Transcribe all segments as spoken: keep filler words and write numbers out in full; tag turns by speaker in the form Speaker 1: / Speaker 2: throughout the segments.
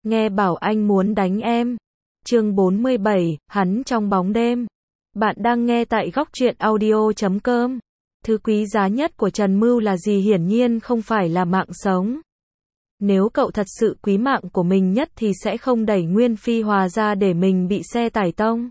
Speaker 1: nghe bảo anh muốn đánh em. Chương bốn mươi bảy, hắn trong bóng đêm. Bạn đang nghe tại góc truyện audio chấm com. Thứ quý giá nhất của Trần Mưu là gì? Hiển nhiên không phải là mạng sống. Nếu cậu thật sự quý mạng của mình nhất thì sẽ không đẩy Nguyên Phi Hòa ra để mình bị xe tải tông.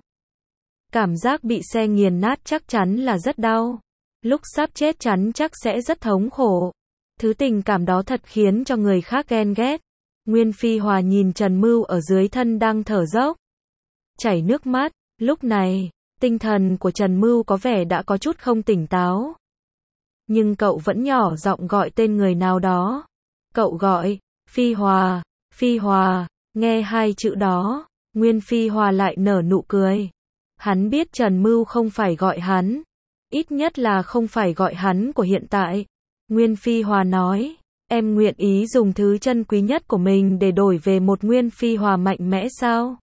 Speaker 1: Cảm giác bị xe nghiền nát chắc chắn là rất đau. Lúc sắp chết chắn chắc sẽ rất thống khổ. Thứ tình cảm đó thật khiến cho người khác ghen ghét. Nguyên Phi Hòa nhìn Trần Mưu ở dưới thân đang thở dốc, chảy nước mắt. Lúc này, tinh thần của Trần Mưu có vẻ đã có chút không tỉnh táo. Nhưng cậu vẫn nhỏ giọng gọi tên người nào đó. Cậu gọi, Phi Hòa, Phi Hòa, nghe hai chữ đó, Nguyên Phi Hòa lại nở nụ cười. Hắn biết Trần Mưu không phải gọi hắn, ít nhất là không phải gọi hắn của hiện tại. Nguyên Phi Hòa nói, em nguyện ý dùng thứ chân quý nhất của mình để đổi về một Nguyên Phi Hòa mạnh mẽ sao?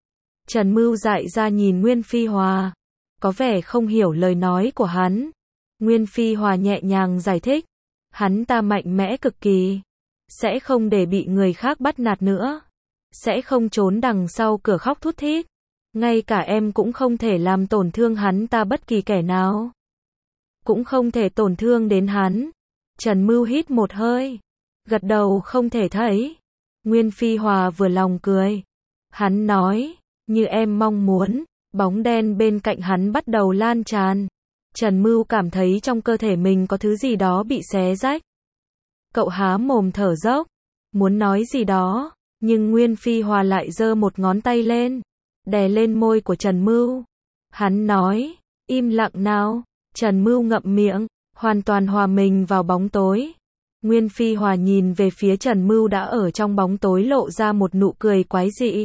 Speaker 1: Trần Mưu dại ra nhìn Nguyên Phi Hòa, có vẻ không hiểu lời nói của hắn. Nguyên Phi Hòa nhẹ nhàng giải thích, hắn ta mạnh mẽ cực kỳ, sẽ không để bị người khác bắt nạt nữa, sẽ không trốn đằng sau cửa khóc thút thít, ngay cả em cũng không thể làm tổn thương hắn ta bất kỳ kẻ nào, cũng không thể tổn thương đến hắn. Trần Mưu hít một hơi, gật đầu không thể thấy. Nguyên Phi Hòa vừa lòng cười. Hắn nói, như em mong muốn. Bóng đen bên cạnh hắn bắt đầu lan tràn. Trần Mưu cảm thấy trong cơ thể mình có thứ gì đó bị xé rách. Cậu há mồm thở dốc, muốn nói gì đó, nhưng Nguyên Phi Hòa lại giơ một ngón tay lên, đè lên môi của Trần Mưu. Hắn nói, im lặng nào. Trần Mưu ngậm miệng, hoàn toàn hòa mình vào bóng tối. Nguyên Phi Hòa nhìn về phía Trần Mưu đã ở trong bóng tối lộ ra một nụ cười quái dị.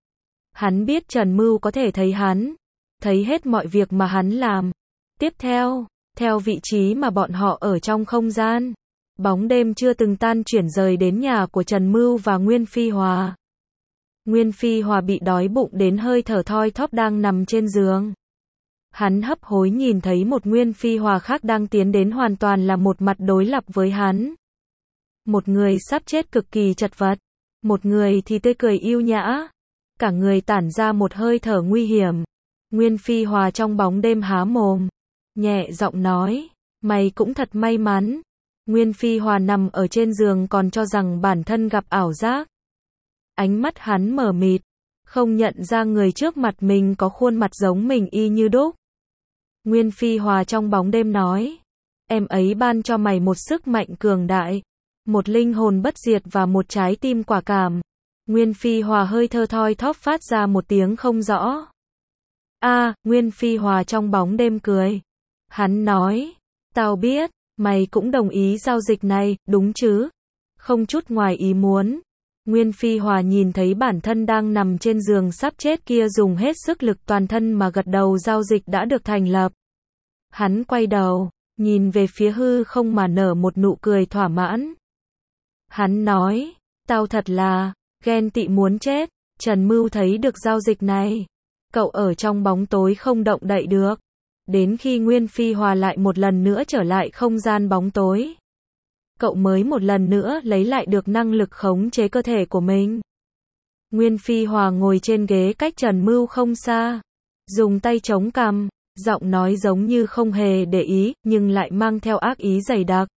Speaker 1: Hắn biết Trần Mưu có thể thấy hắn, thấy hết mọi việc mà hắn làm. Tiếp theo, theo vị trí mà bọn họ ở trong không gian, bóng đêm chưa từng tan chuyển rời đến nhà của Trần Mưu và Nguyên Phi Hòa. Nguyên Phi Hòa bị đói bụng đến hơi thở thoi thóp đang nằm trên giường. Hắn hấp hối nhìn thấy một Nguyên Phi Hòa khác đang tiến đến, hoàn toàn là một mặt đối lập với hắn. Một người sắp chết cực kỳ chật vật, một người thì tươi cười yêu nhã, cả người tản ra một hơi thở nguy hiểm. Nguyên Phi Hòa trong bóng đêm há mồm, nhẹ giọng nói, mày cũng thật may mắn. Nguyên Phi Hòa nằm ở trên giường còn cho rằng bản thân gặp ảo giác. Ánh mắt hắn mờ mịt, không nhận ra người trước mặt mình có khuôn mặt giống mình y như đúc. Nguyên Phi Hòa trong bóng đêm nói, em ấy ban cho mày một sức mạnh cường đại, một linh hồn bất diệt và một trái tim quả cảm. Nguyên Phi Hòa hơi thơ thoi thóp phát ra một tiếng không rõ. A, à, Nguyên Phi Hòa trong bóng đêm cười. Hắn nói, tao biết, mày cũng đồng ý giao dịch này, đúng chứ? Không chút ngoài ý muốn. Nguyên Phi Hòa nhìn thấy bản thân đang nằm trên giường sắp chết kia dùng hết sức lực toàn thân mà gật đầu. Giao dịch đã được thành lập. Hắn quay đầu, nhìn về phía hư không mà nở một nụ cười thỏa mãn. Hắn nói, tao thật là ghen tị muốn chết. Trần Mưu thấy được giao dịch này. Cậu ở trong bóng tối không động đậy được. Đến khi Nguyên Phi Hòa lại một lần nữa trở lại không gian bóng tối, cậu mới một lần nữa lấy lại được năng lực khống chế cơ thể của mình. Nguyên Phi Hòa ngồi trên ghế cách Trần Mưu không xa, dùng tay chống cằm, giọng nói giống như không hề để ý, nhưng lại mang theo ác ý dày đặc.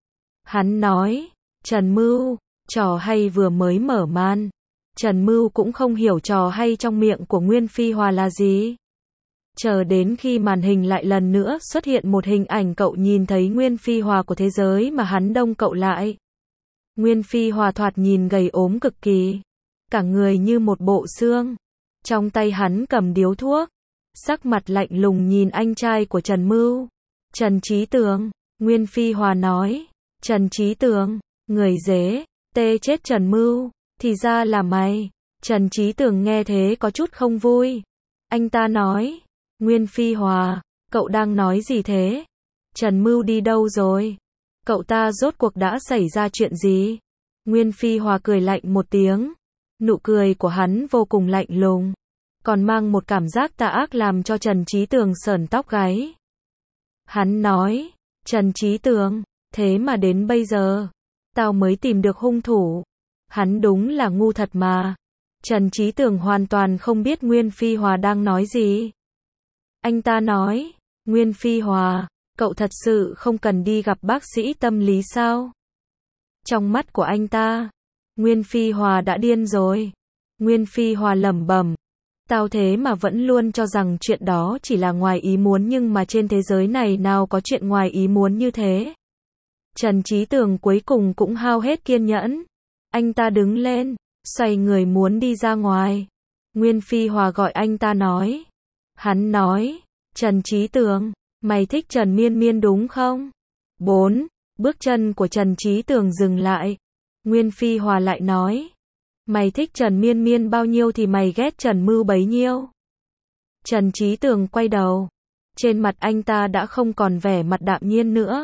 Speaker 1: Hắn nói, Trần Mưu, trò hay vừa mới mở màn. Trần Mưu cũng không hiểu trò hay trong miệng của Nguyên Phi Hòa là gì. Chờ đến khi màn hình lại lần nữa xuất hiện một hình ảnh cậu nhìn thấy Nguyên Phi Hòa của thế giới mà hắn đông cậu lại. Nguyên Phi Hòa thoạt nhìn gầy ốm cực kỳ, cả người như một bộ xương. Trong tay hắn cầm điếu thuốc, sắc mặt lạnh lùng nhìn anh trai của Trần Mưu. Trần Chí Tường, Nguyên Phi Hòa nói. Trần Chí Tường, người dế, tê chết Trần Mưu, thì ra là mày. Trần Chí Tường nghe thế có chút không vui. Anh ta nói, Nguyên Phi Hòa, cậu đang nói gì thế? Trần Mưu đi đâu rồi? Cậu ta rốt cuộc đã xảy ra chuyện gì? Nguyên Phi Hòa cười lạnh một tiếng. Nụ cười của hắn vô cùng lạnh lùng, còn mang một cảm giác tà ác làm cho Trần Chí Tường sởn tóc gáy. Hắn nói, Trần Chí Tường, thế mà đến bây giờ, tao mới tìm được hung thủ. Hắn đúng là ngu thật mà. Trần Trí Tường hoàn toàn không biết Nguyên Phi Hòa đang nói gì. Anh ta nói, Nguyên Phi Hòa, cậu thật sự không cần đi gặp bác sĩ tâm lý sao? Trong mắt của anh ta, Nguyên Phi Hòa đã điên rồi. Nguyên Phi Hòa lẩm bẩm, tao thế mà vẫn luôn cho rằng chuyện đó chỉ là ngoài ý muốn, nhưng mà trên thế giới này nào có chuyện ngoài ý muốn như thế. Trần Trí Tường cuối cùng cũng hao hết kiên nhẫn. Anh ta đứng lên, xoay người muốn đi ra ngoài. Nguyên Phi Hòa gọi anh ta nói. Hắn nói, Trần Trí Tường, mày thích Trần Miên Miên đúng không? bốn. Bước chân của Trần Trí Tường dừng lại. Nguyên Phi Hòa lại nói, mày thích Trần Miên Miên bao nhiêu thì mày ghét Trần Mưu bấy nhiêu. Trần Trí Tường quay đầu. Trên mặt anh ta đã không còn vẻ mặt đạm nhiên nữa.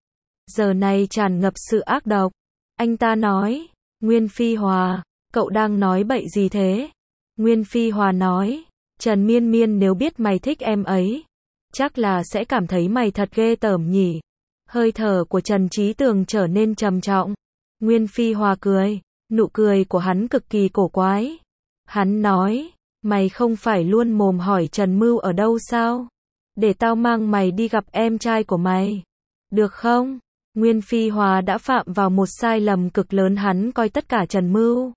Speaker 1: Giờ này tràn ngập sự ác độc. Anh ta nói, Nguyên Phi Hòa, cậu đang nói bậy gì thế? Nguyên Phi Hòa nói, Trần Miên Miên nếu biết mày thích em ấy, chắc là sẽ cảm thấy mày thật ghê tởm nhỉ. Hơi thở của Trần Trí Tường trở nên trầm trọng. Nguyên Phi Hòa cười, nụ cười của hắn cực kỳ cổ quái. Hắn nói, mày không phải luôn mồm hỏi Trần Mưu ở đâu sao? Để tao mang mày đi gặp em trai của mày. Được không? Nguyên Phi Hòa đã phạm vào một sai lầm cực lớn, hắn coi tất cả Trần Mưu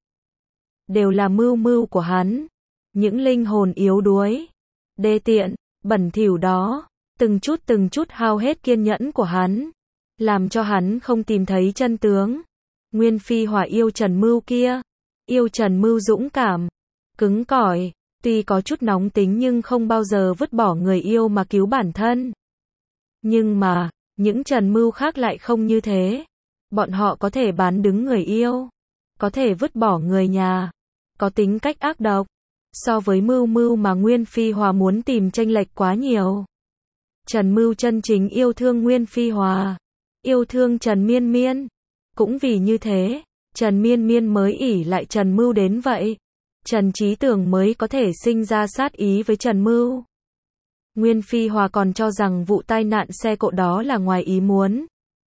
Speaker 1: đều là mưu mưu của hắn. Những linh hồn yếu đuối, đê tiện, bẩn thỉu đó, từng chút từng chút hao hết kiên nhẫn của hắn, làm cho hắn không tìm thấy chân tướng. Nguyên Phi Hòa yêu Trần Mưu kia, yêu Trần Mưu dũng cảm, cứng cỏi, tuy có chút nóng tính nhưng không bao giờ vứt bỏ người yêu mà cứu bản thân. Nhưng mà, những Trần Mưu khác lại không như thế. Bọn họ có thể bán đứng người yêu, có thể vứt bỏ người nhà, có tính cách ác độc. So với Mưu Mưu mà Nguyên Phi Hòa muốn tìm chênh lệch quá nhiều. Trần Mưu chân chính yêu thương Nguyên Phi Hòa, yêu thương Trần Miên Miên. Cũng vì như thế, Trần Miên Miên mới ỷ lại Trần Mưu đến vậy. Trần Trí Tường mới có thể sinh ra sát ý với Trần Mưu. Nguyên Phi Hòa còn cho rằng vụ tai nạn xe cộ đó là ngoài ý muốn.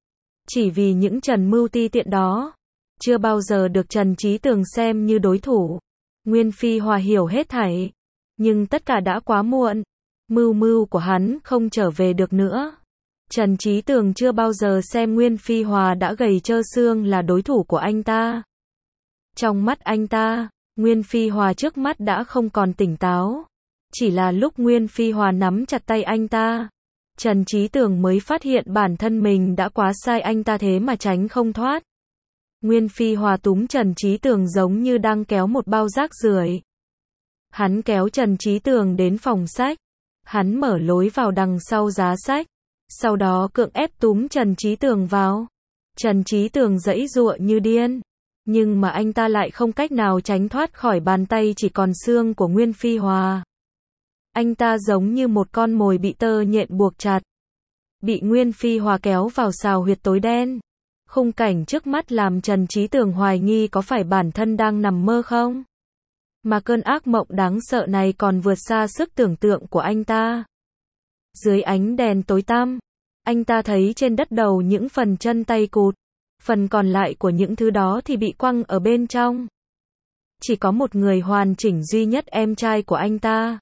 Speaker 1: Chỉ vì những Trần Mưu ti tiện đó, chưa bao giờ được Trần Trí Tường xem như đối thủ. Nguyên Phi Hòa hiểu hết thảy, nhưng tất cả đã quá muộn. Mưu mưu của hắn không trở về được nữa. Trần Trí Tường chưa bao giờ xem Nguyên Phi Hòa đã gầy trơ xương là đối thủ của anh ta. Trong mắt anh ta, Nguyên Phi Hòa trước mắt đã không còn tỉnh táo. Chỉ là lúc Nguyên Phi Hòa nắm chặt tay anh ta, Trần Trí Tường mới phát hiện bản thân mình đã quá sai anh ta thế mà tránh không thoát. Nguyên Phi Hòa túm Trần Trí Tường giống như đang kéo một bao rác rưởi. Hắn kéo Trần Trí Tường đến phòng sách. Hắn mở lối vào đằng sau giá sách. Sau đó cưỡng ép túm Trần Trí Tường vào. Trần Trí Tường giãy giụa như điên. Nhưng mà anh ta lại không cách nào tránh thoát khỏi bàn tay chỉ còn xương của Nguyên Phi Hòa. Anh ta giống như một con mồi bị tơ nhện buộc chặt. Bị Nguyên Phi Hòa kéo vào xào huyệt tối đen. Khung cảnh trước mắt làm Trần Trí Tường hoài nghi có phải bản thân đang nằm mơ không? Mà cơn ác mộng đáng sợ này còn vượt xa sức tưởng tượng của anh ta. Dưới ánh đèn tối tăm, anh ta thấy trên đất đầu những phần chân tay cụt. Phần còn lại của những thứ đó thì bị quăng ở bên trong. Chỉ có một người hoàn chỉnh duy nhất, em trai của anh ta.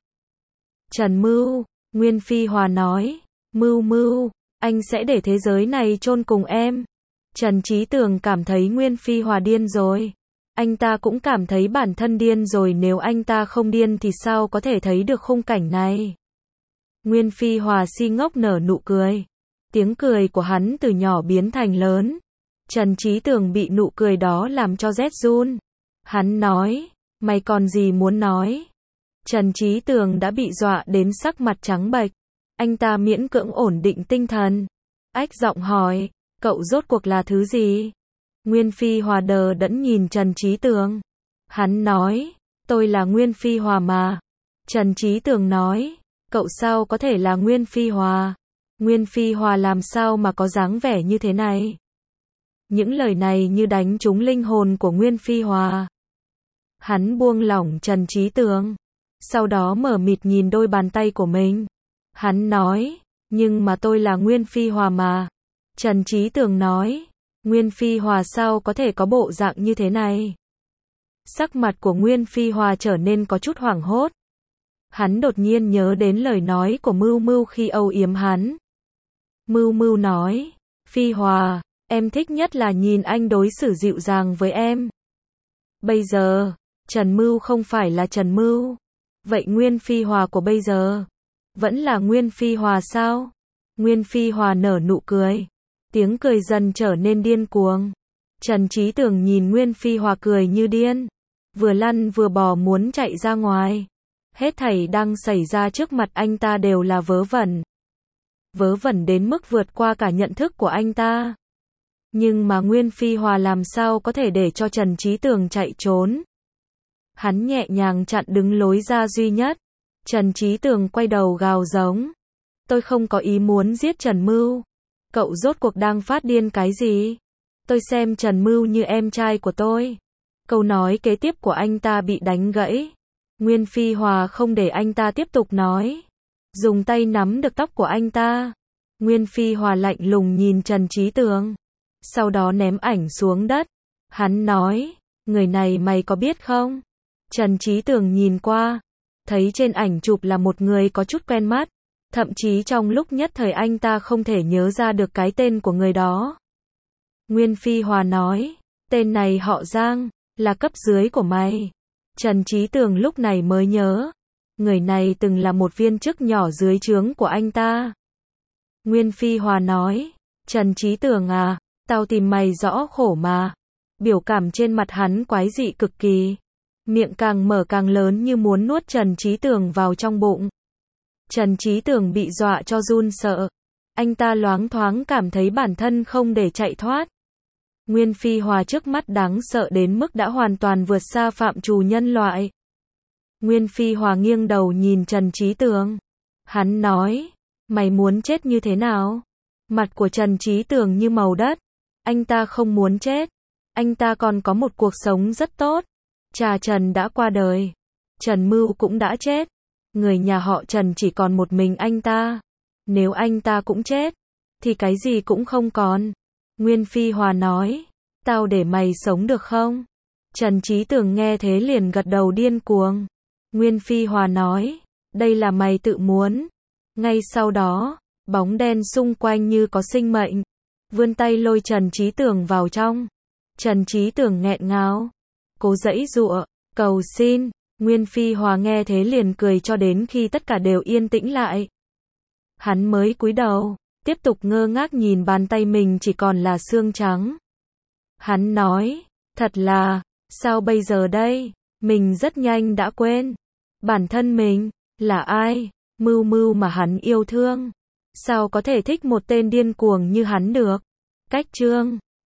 Speaker 1: Trần Mưu, Nguyên Phi Hòa nói, Mưu Mưu, anh sẽ để thế giới này chôn cùng em. Trần Trí Tường cảm thấy Nguyên Phi Hòa điên rồi. Anh ta cũng cảm thấy bản thân điên rồi, nếu anh ta không điên thì sao có thể thấy được khung cảnh này. Nguyên Phi Hòa si ngốc nở nụ cười. Tiếng cười của hắn từ nhỏ biến thành lớn. Trần Trí Tường bị nụ cười đó làm cho rét run. Hắn nói, mày còn gì muốn nói? Trần Trí Tường đã bị dọa đến sắc mặt trắng bệch. Anh ta miễn cưỡng ổn định tinh thần. Ách giọng hỏi, cậu rốt cuộc là thứ gì? Nguyên Phi Hòa đờ đẫn nhìn Trần Trí Tường. Hắn nói, tôi là Nguyên Phi Hòa mà. Trần Trí Tường nói, cậu sao có thể là Nguyên Phi Hòa? Nguyên Phi Hòa làm sao mà có dáng vẻ như thế này? Những lời này như đánh trúng linh hồn của Nguyên Phi Hòa. Hắn buông lỏng Trần Trí Tường. Sau đó mở mịt nhìn đôi bàn tay của mình. Hắn nói, nhưng mà tôi là Nguyên Phi Hòa mà. Trần Trí Tường nói, Nguyên Phi Hòa sao có thể có bộ dạng như thế này? Sắc mặt của Nguyên Phi Hòa trở nên có chút hoảng hốt. Hắn đột nhiên nhớ đến lời nói của Mưu Mưu khi âu yếm hắn. Mưu Mưu nói, Phi Hòa, em thích nhất là nhìn anh đối xử dịu dàng với em. Bây giờ, Trần Mưu không phải là Trần Mưu. Vậy Nguyên Phi Hòa của bây giờ, vẫn là Nguyên Phi Hòa sao? Nguyên Phi Hòa nở nụ cười. Tiếng cười dần trở nên điên cuồng. Trần Trí Tường nhìn Nguyên Phi Hòa cười như điên. Vừa lăn vừa bò muốn chạy ra ngoài. Hết thảy đang xảy ra trước mặt anh ta đều là vớ vẩn. Vớ vẩn đến mức vượt qua cả nhận thức của anh ta. Nhưng mà Nguyên Phi Hòa làm sao có thể để cho Trần Trí Tường chạy trốn. Hắn nhẹ nhàng chặn đứng lối ra duy nhất. Trần Trí Tường quay đầu gào giống. Tôi không có ý muốn giết Trần Mưu. Cậu rốt cuộc đang phát điên cái gì? Tôi xem Trần Mưu như em trai của tôi. Câu nói kế tiếp của anh ta bị đánh gãy. Nguyên Phi Hòa không để anh ta tiếp tục nói. Dùng tay nắm được tóc của anh ta. Nguyên Phi Hòa lạnh lùng nhìn Trần Trí Tường. Sau đó ném ảnh xuống đất. Hắn nói, người này mày có biết không? Trần Trí Tường nhìn qua. Thấy trên ảnh chụp là một người có chút quen mắt. Thậm chí trong lúc nhất thời anh ta không thể nhớ ra được cái tên của người đó. Nguyên Phi Hòa nói, tên này họ Giang, là cấp dưới của mày. Trần Trí Tường lúc này mới nhớ. Người này từng là một viên chức nhỏ dưới trướng của anh ta. Nguyên Phi Hòa nói, Trần Trí Tường à, tao tìm mày rõ khổ mà. Biểu cảm trên mặt hắn quái dị cực kỳ. Miệng càng mở càng lớn như muốn nuốt Trần Trí Tường vào trong bụng. Trần Trí Tường bị dọa cho run sợ. Anh ta loáng thoáng cảm thấy bản thân không để chạy thoát. Nguyên Phi Hòa trước mắt đáng sợ đến mức đã hoàn toàn vượt xa phạm trù nhân loại. Nguyên Phi Hòa nghiêng đầu nhìn Trần Trí Tường. Hắn nói, mày muốn chết như thế nào? Mặt của Trần Trí Tường như màu đất. Anh ta không muốn chết. Anh ta còn có một cuộc sống rất tốt. Cha Trần đã qua đời. Trần Mưu cũng đã chết. Người nhà họ Trần chỉ còn một mình anh ta. Nếu anh ta cũng chết, thì cái gì cũng không còn. Nguyên Phi Hòa nói, tao để mày sống được không? Trần Trí Tường nghe thế liền gật đầu điên cuồng. Nguyên Phi Hòa nói, đây là mày tự muốn. Ngay sau đó, bóng đen xung quanh như có sinh mệnh. Vươn tay lôi Trần Trí Tường vào trong. Trần Trí Tường nghẹn ngào. Cố giãy giụa, cầu xin. Nguyên Phi Hòa nghe thế liền cười cho đến khi tất cả đều yên tĩnh lại. Hắn mới cúi đầu, tiếp tục ngơ ngác nhìn bàn tay mình chỉ còn là xương trắng. Hắn nói, thật là, sao bây giờ đây? Mình rất nhanh đã quên. Bản thân mình, là ai? Mưu Mưu mà hắn yêu thương. Sao có thể thích một tên điên cuồng như hắn được? Cách chương